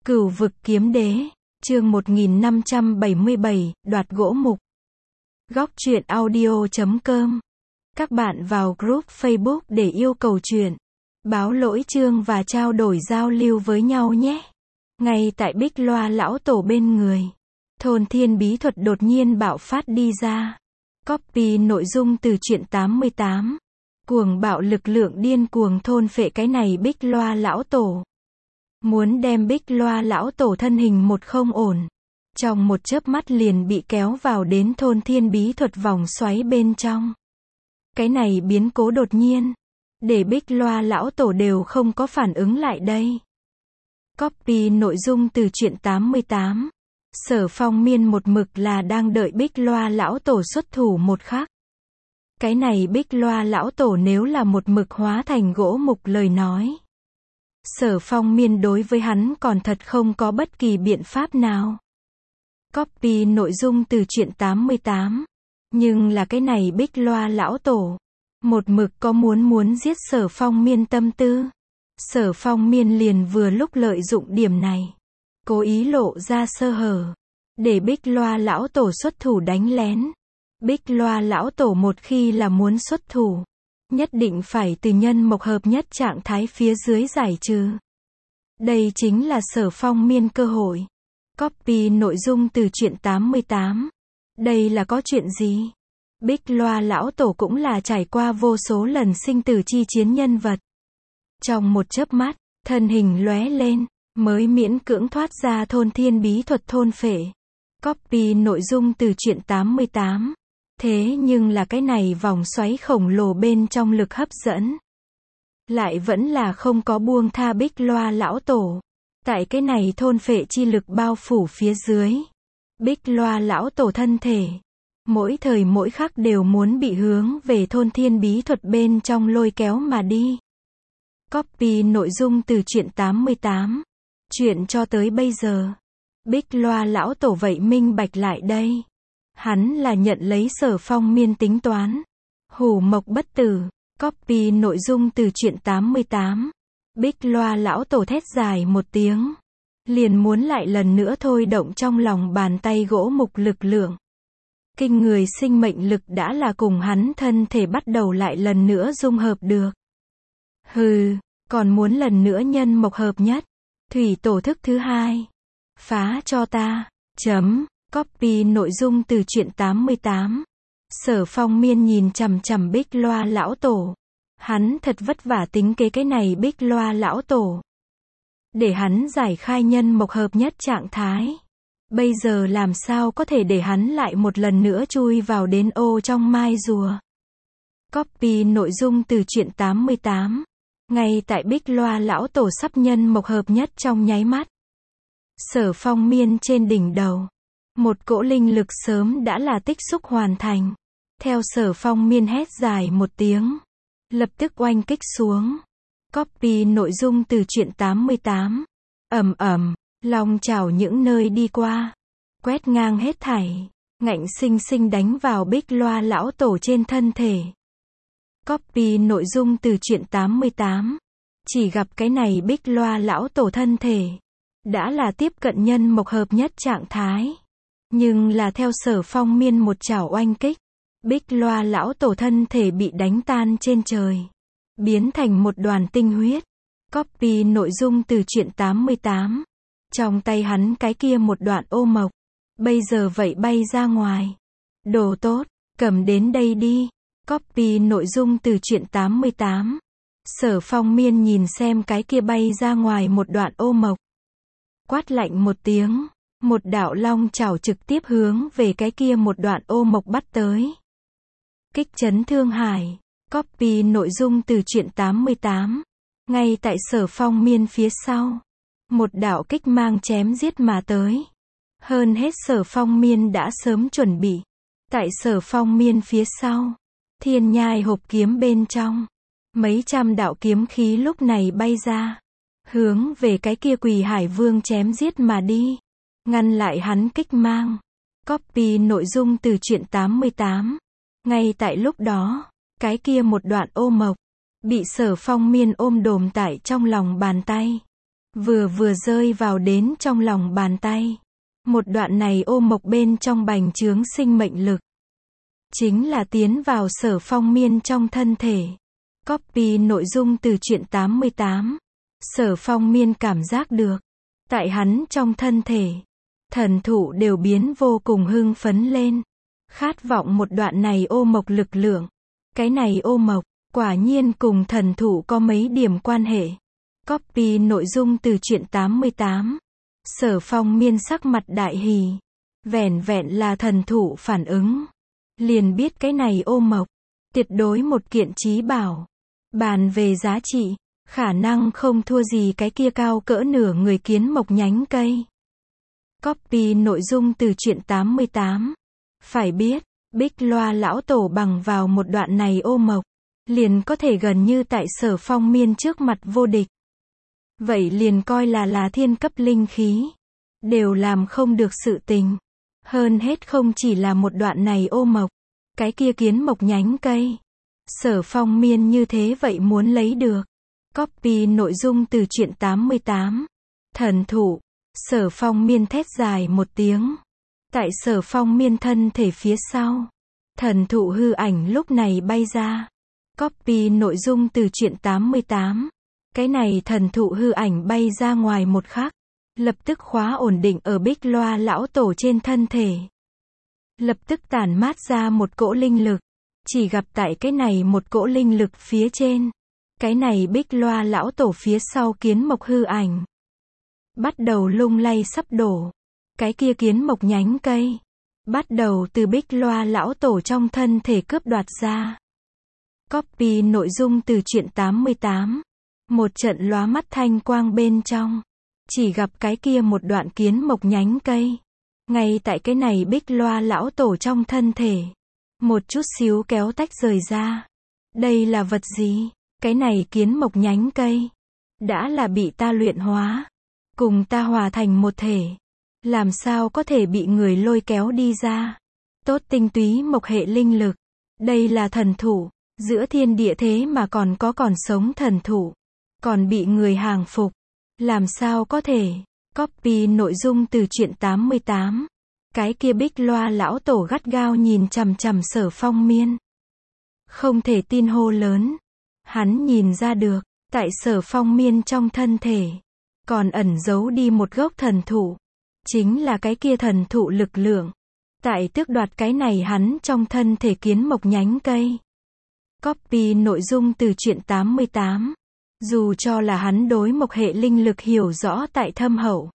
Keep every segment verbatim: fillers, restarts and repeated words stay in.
Cửu vực kiếm đế, chương một nghìn năm trăm bảy mươi bảy, đoạt gỗ mục. Góc truyện audio chấm com. Các bạn vào group Facebook để yêu cầu truyện, báo lỗi chương và trao đổi giao lưu với nhau nhé. Ngay tại Bích Loa lão tổ bên người, thôn thiên bí thuật đột nhiên bạo phát đi ra. Copy nội dung từ truyện tám mươi tám. Cuồng bạo lực lượng điên cuồng thôn phệ cái này Bích Loa lão tổ. Muốn đem Bích Loa lão tổ thân hình một không ổn. Trong một chớp mắt liền bị kéo vào đến thôn thiên bí thuật vòng xoáy bên trong. Cái này biến cố đột nhiên, để Bích Loa lão tổ đều không có phản ứng lại đây. Copy nội dung từ truyện tám mươi tám. Sở Phong Miên một mực là đang đợi Bích Loa lão tổ xuất thủ một khắc. Cái này Bích Loa lão tổ nếu là một mực hóa thành gỗ mục lời nói, Sở Phong Miên đối với hắn còn thật không có bất kỳ biện pháp nào. Copy nội dung từ truyện tám mươi tám. Nhưng là cái này Bích Loa lão tổ, một mực có muốn muốn giết Sở Phong Miên tâm tư. Sở Phong Miên liền vừa lúc lợi dụng điểm này, cố ý lộ ra sơ hở, để Bích Loa lão tổ xuất thủ đánh lén. Bích Loa lão tổ một khi là muốn xuất thủ, nhất định phải từ nhân mộc hợp nhất trạng thái phía dưới giải trừ. Đây chính là Sở Phong Miên cơ hội. Copy nội dung từ truyện tám mươi tám. Đây là có chuyện gì? Bích Loa lão tổ cũng là trải qua vô số lần sinh tử chi chiến nhân vật. Trong một chớp mắt, thân hình lóe lên, mới miễn cưỡng thoát ra thôn thiên bí thuật thôn phệ. Copy nội dung từ truyện tám mươi tám. Thế nhưng là cái này vòng xoáy khổng lồ bên trong lực hấp dẫn, lại vẫn là không có buông tha Bích Loa lão tổ. Tại cái này thôn phệ chi lực bao phủ phía dưới, Bích Loa lão tổ thân thể, mỗi thời mỗi khắc đều muốn bị hướng về thôn thiên bí thuật bên trong lôi kéo mà đi. Copy nội dung từ truyện tám mươi tám. Chuyện cho tới bây giờ, Bích Loa lão tổ vậy minh bạch lại đây. Hắn là nhận lấy Sở Phong Miên tính toán. Hủ mộc bất tử. Copy nội dung từ truyện tám mươi tám. Bích Loa lão tổ thét dài một tiếng, liền muốn lại lần nữa thôi động trong lòng bàn tay gỗ mục lực lượng. Kinh người sinh mệnh lực đã là cùng hắn thân thể bắt đầu lại lần nữa dung hợp được. Hừ, còn muốn lần nữa nhân mộc hợp nhất. Thủy tổ thức thứ hai. Phá cho ta. Chấm. Copy nội dung từ truyện tám mươi tám. Sở Phong Miên nhìn chằm chằm Bích Loa lão tổ. Hắn thật vất vả tính kế cái này Bích Loa lão tổ, để hắn giải khai nhân mộc hợp nhất trạng thái. Bây giờ làm sao có thể để hắn lại một lần nữa chui vào đến ô trong mai rùa. Copy nội dung từ truyện tám mươi tám. Ngay tại Bích Loa lão tổ sắp nhân mộc hợp nhất trong nháy mắt, Sở Phong Miên trên đỉnh đầu, một cỗ linh lực sớm đã là tích xúc hoàn thành. Theo Sở Phong Miên hét dài một tiếng, lập tức oanh kích xuống. Copy nội dung từ truyện tám mươi tám. Ầm ầm, long chảo những nơi đi qua, quét ngang hết thảy, ngạnh sinh sinh đánh vào Bích Loa lão tổ trên thân thể. Copy nội dung từ truyện tám mươi tám. Chỉ gặp cái này Bích Loa lão tổ thân thể đã là tiếp cận nhân mộc hợp nhất trạng thái. Nhưng là theo Sở Phong Miên một chảo oanh kích, Bích Loa lão tổ thân thể bị đánh tan trên trời, biến thành một đoàn tinh huyết. Copy nội dung từ truyện tám mươi tám. Trong tay hắn cái kia một đoạn ô mộc, bây giờ vậy bay ra ngoài. Đồ tốt, cầm đến đây đi. Copy nội dung từ truyện tám mươi tám. Sở Phong Miên nhìn xem cái kia bay ra ngoài một đoạn ô mộc, quát lạnh một tiếng, một đạo long chảo trực tiếp hướng về cái kia một đoạn ô mộc bắt tới. Kích chấn thương hải. Copy nội dung từ truyện tám mươi tám. Ngay tại Sở Phong Miên phía sau, một đạo kích mang chém giết mà tới. Hơn hết Sở Phong Miên đã sớm chuẩn bị. Tại Sở Phong Miên phía sau, thiên nhai hộp kiếm bên trong, mấy trăm đạo kiếm khí lúc này bay ra, hướng về cái kia Quỳ Hải Vương chém giết mà đi, ngăn lại hắn kích mang. Copy nội dung từ truyện tám mươi tám. Ngay tại lúc đó, cái kia một đoạn ô mộc bị Sở Phong Miên ôm đồm tại trong lòng bàn tay. vừa vừa rơi vào đến trong lòng bàn tay. Một đoạn này ô mộc bên trong bành trướng sinh mệnh lực. Chính là tiến vào Sở Phong Miên trong thân thể. Copy nội dung từ truyện tám mươi tám. Sở Phong Miên cảm giác được. Tại hắn trong thân thể. Thần thụ đều biến vô cùng hưng phấn lên. Khát vọng một đoạn này ô mộc lực lượng. Cái này ô mộc, quả nhiên cùng thần thụ có mấy điểm quan hệ. Copy nội dung từ truyện tám mươi tám. Sở Phong Miên sắc mặt đại hỉ. Vẻn vẹn là thần thụ phản ứng. Liền biết cái này ô mộc. Tuyệt đối một kiện chí bảo. Bàn về giá trị. Khả năng không thua gì cái kia cao cỡ nửa người kiến mộc nhánh cây. Copy nội dung từ truyện tám mươi tám. Phải biết, Bích Loa lão tổ bằng vào một đoạn này ô mộc. Liền có thể gần như tại Sở Phong Miên trước mặt vô địch. Vậy liền coi là là thiên cấp linh khí. Đều làm không được sự tình. Hơn hết không chỉ là một đoạn này ô mộc. Cái kia kiến mộc nhánh cây. Sở Phong Miên như thế vậy muốn lấy được. Copy nội dung từ truyện tám mươi tám. Thần thụ. Sở Phong Miên thét dài một tiếng. Tại Sở Phong Miên thân thể phía sau. Thần thụ hư ảnh lúc này bay ra. Copy nội dung từ truyện tám mươi tám. Cái này thần thụ hư ảnh bay ra ngoài một khắc. Lập tức khóa ổn định ở Bích Loa lão tổ trên thân thể. Lập tức tản mát ra một cỗ linh lực. Chỉ gặp tại cái này một cỗ linh lực phía trên. Cái này Bích Loa lão tổ phía sau kiến mộc hư ảnh. Bắt đầu lung lay sắp đổ. Cái kia kiến mộc nhánh cây. Bắt đầu từ Bích Loa lão tổ trong thân thể cướp đoạt ra. Copy nội dung từ truyện tám mươi tám. Một trận lóa mắt thanh quang bên trong. Chỉ gặp cái kia một đoạn kiến mộc nhánh cây. Ngay tại cái này Bích Loa lão tổ trong thân thể. Một chút xíu kéo tách rời ra. Đây là vật gì? Cái này kiến mộc nhánh cây. Đã là bị ta luyện hóa. Cùng ta hòa thành một thể. Làm sao có thể bị người lôi kéo đi ra? Tốt tinh túy mộc hệ linh lực. Đây là thần thụ. Giữa thiên địa thế mà còn có còn sống thần thụ. Còn bị người hàng phục. Làm sao có thể? Copy nội dung từ truyện tám mươi tám. Cái kia Bích Loa lão tổ gắt gao nhìn chằm chằm Sở Phong Miên. Không thể tin hô lớn. Hắn nhìn ra được, tại Sở Phong Miên trong thân thể. Còn ẩn giấu đi một gốc thần thụ. Chính là cái kia thần thụ lực lượng. Tại tước đoạt cái này hắn trong thân thể kiến mộc nhánh cây. Copy nội dung từ truyện tám mươi tám. Dù cho là hắn đối mộc hệ linh lực hiểu rõ tại thâm hậu.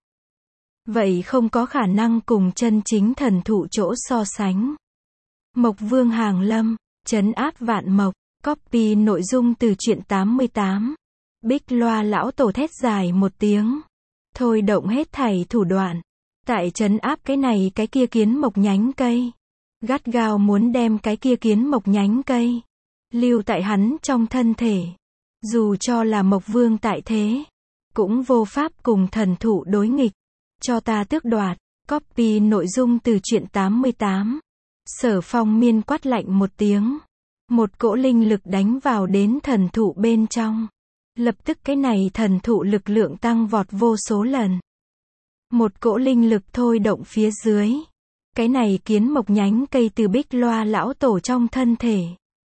Vậy không có khả năng cùng chân chính thần thụ chỗ so sánh. Mộc Vương hàng lâm, trấn áp vạn mộc. Copy nội dung từ truyện tám mươi tám. Bích Loa lão tổ thét dài một tiếng. Thôi động hết thảy thủ đoạn. Tại trấn áp cái này cái kia kiến mộc nhánh cây. Gắt gao muốn đem cái kia kiến mộc nhánh cây. Lưu tại hắn trong thân thể. Dù cho là Mộc Vương tại thế. Cũng vô pháp cùng thần thụ đối nghịch. Cho ta tước đoạt. Copy nội dung từ truyện tám mươi tám. Sở Phong Miên quát lạnh một tiếng. Một cỗ linh lực đánh vào đến thần thụ bên trong. Lập tức cái này thần thụ lực lượng tăng vọt vô số lần. Một cỗ linh lực thôi động phía dưới. Cái này kiến mộc nhánh cây từ Bích Loa lão tổ trong thân thể.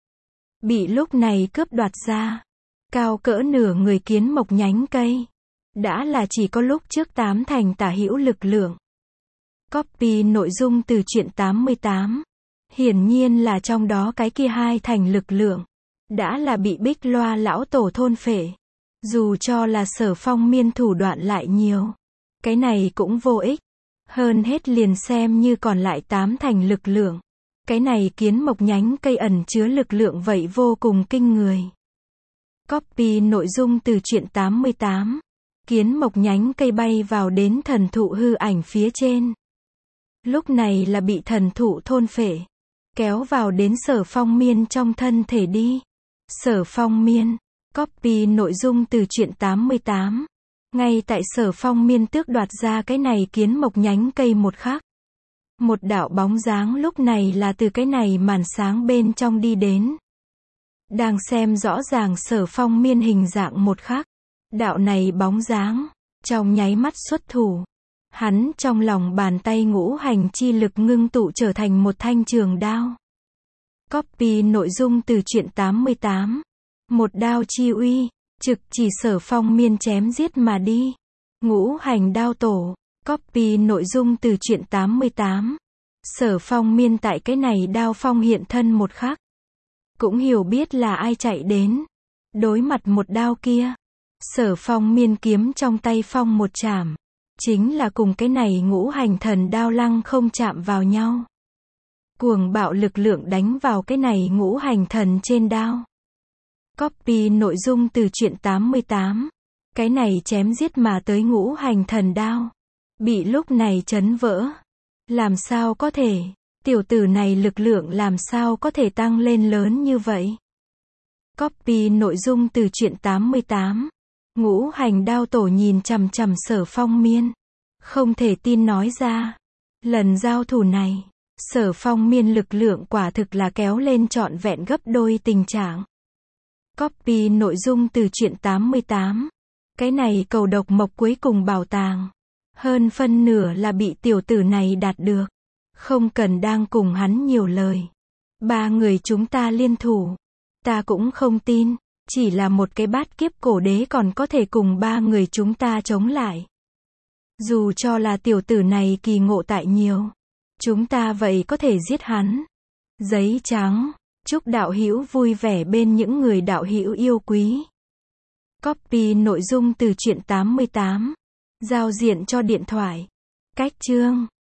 Bị lúc này cướp đoạt ra. Cao cỡ nửa người kiến mộc nhánh cây. Đã là chỉ có lúc trước tám thành tả hữu lực lượng. Copy nội dung từ truyện tám mươi tám. Hiển nhiên là trong đó cái kia hai thành lực lượng. Đã là bị Bích Loa lão tổ thôn phệ. Dù cho là Sở Phong Miên thủ đoạn lại nhiều. Cái này cũng vô ích. Hơn hết liền xem như còn lại tám thành lực lượng. Cái này kiến mộc nhánh cây ẩn chứa lực lượng vậy vô cùng kinh người. Copy nội dung từ truyện tám mươi tám. Kiến mộc nhánh cây bay vào đến thần thụ hư ảnh phía trên. Lúc này là bị thần thụ thôn phệ. Kéo vào đến Sở Phong Miên trong thân thể đi. Sở Phong Miên. Copy nội dung từ truyện tám mươi tám. Ngay tại Sở Phong Miên tước đoạt ra cái này kiến mộc nhánh cây một khắc. Một đạo bóng dáng lúc này là từ cái này màn sáng bên trong đi đến. Đang xem rõ ràng Sở Phong Miên hình dạng một khắc. Đạo này bóng dáng. Trong nháy mắt xuất thủ, hắn trong lòng bàn tay ngũ hành chi lực ngưng tụ trở thành một thanh trường đao. Copy nội dung từ truyện tám mươi tám. Một đao chi uy, trực chỉ Sở Phong Miên chém giết mà đi. Ngũ hành đao tổ. Copy nội dung từ truyện tám mươi tám. Sở Phong Miên tại cái này đao phong hiện thân một khắc, cũng hiểu biết là ai chạy đến. Đối mặt một đao kia, Sở Phong Miên kiếm trong tay phong một chạm, chính là cùng cái này ngũ hành thần đao lăng không chạm vào nhau. Cuồng bạo lực lượng đánh vào cái này ngũ hành thần trên đao. Copy nội dung từ truyện tám mươi tám. Cái này chém giết mà tới ngũ hành thần đao, bị lúc này chấn vỡ. Làm sao có thể, tiểu tử này lực lượng làm sao có thể tăng lên lớn như vậy? Copy nội dung từ truyện tám mươi tám. Ngũ hành đao tổ nhìn chằm chằm Sở Phong Miên, không thể tin nói ra. Lần giao thủ này, Sở Phong Miên lực lượng quả thực là kéo lên trọn vẹn gấp đôi tình trạng. Copy nội dung từ truyện tám mươi tám. Cái này cầu độc mộc cuối cùng bảo tàng, hơn phân nửa là bị tiểu tử này đạt được. Không cần đang cùng hắn nhiều lời. Ba người chúng ta liên thủ, ta cũng không tin, chỉ là một cái bát kiếp cổ đế còn có thể cùng ba người chúng ta chống lại. Dù cho là tiểu tử này kỳ ngộ tại nhiều, chúng ta vậy có thể giết hắn. Giấy trắng. Chúc đạo hữu vui vẻ bên những người đạo hữu yêu quý. Copy nội dung từ truyện tám mươi tám. Giao diện cho điện thoại. Cách chương.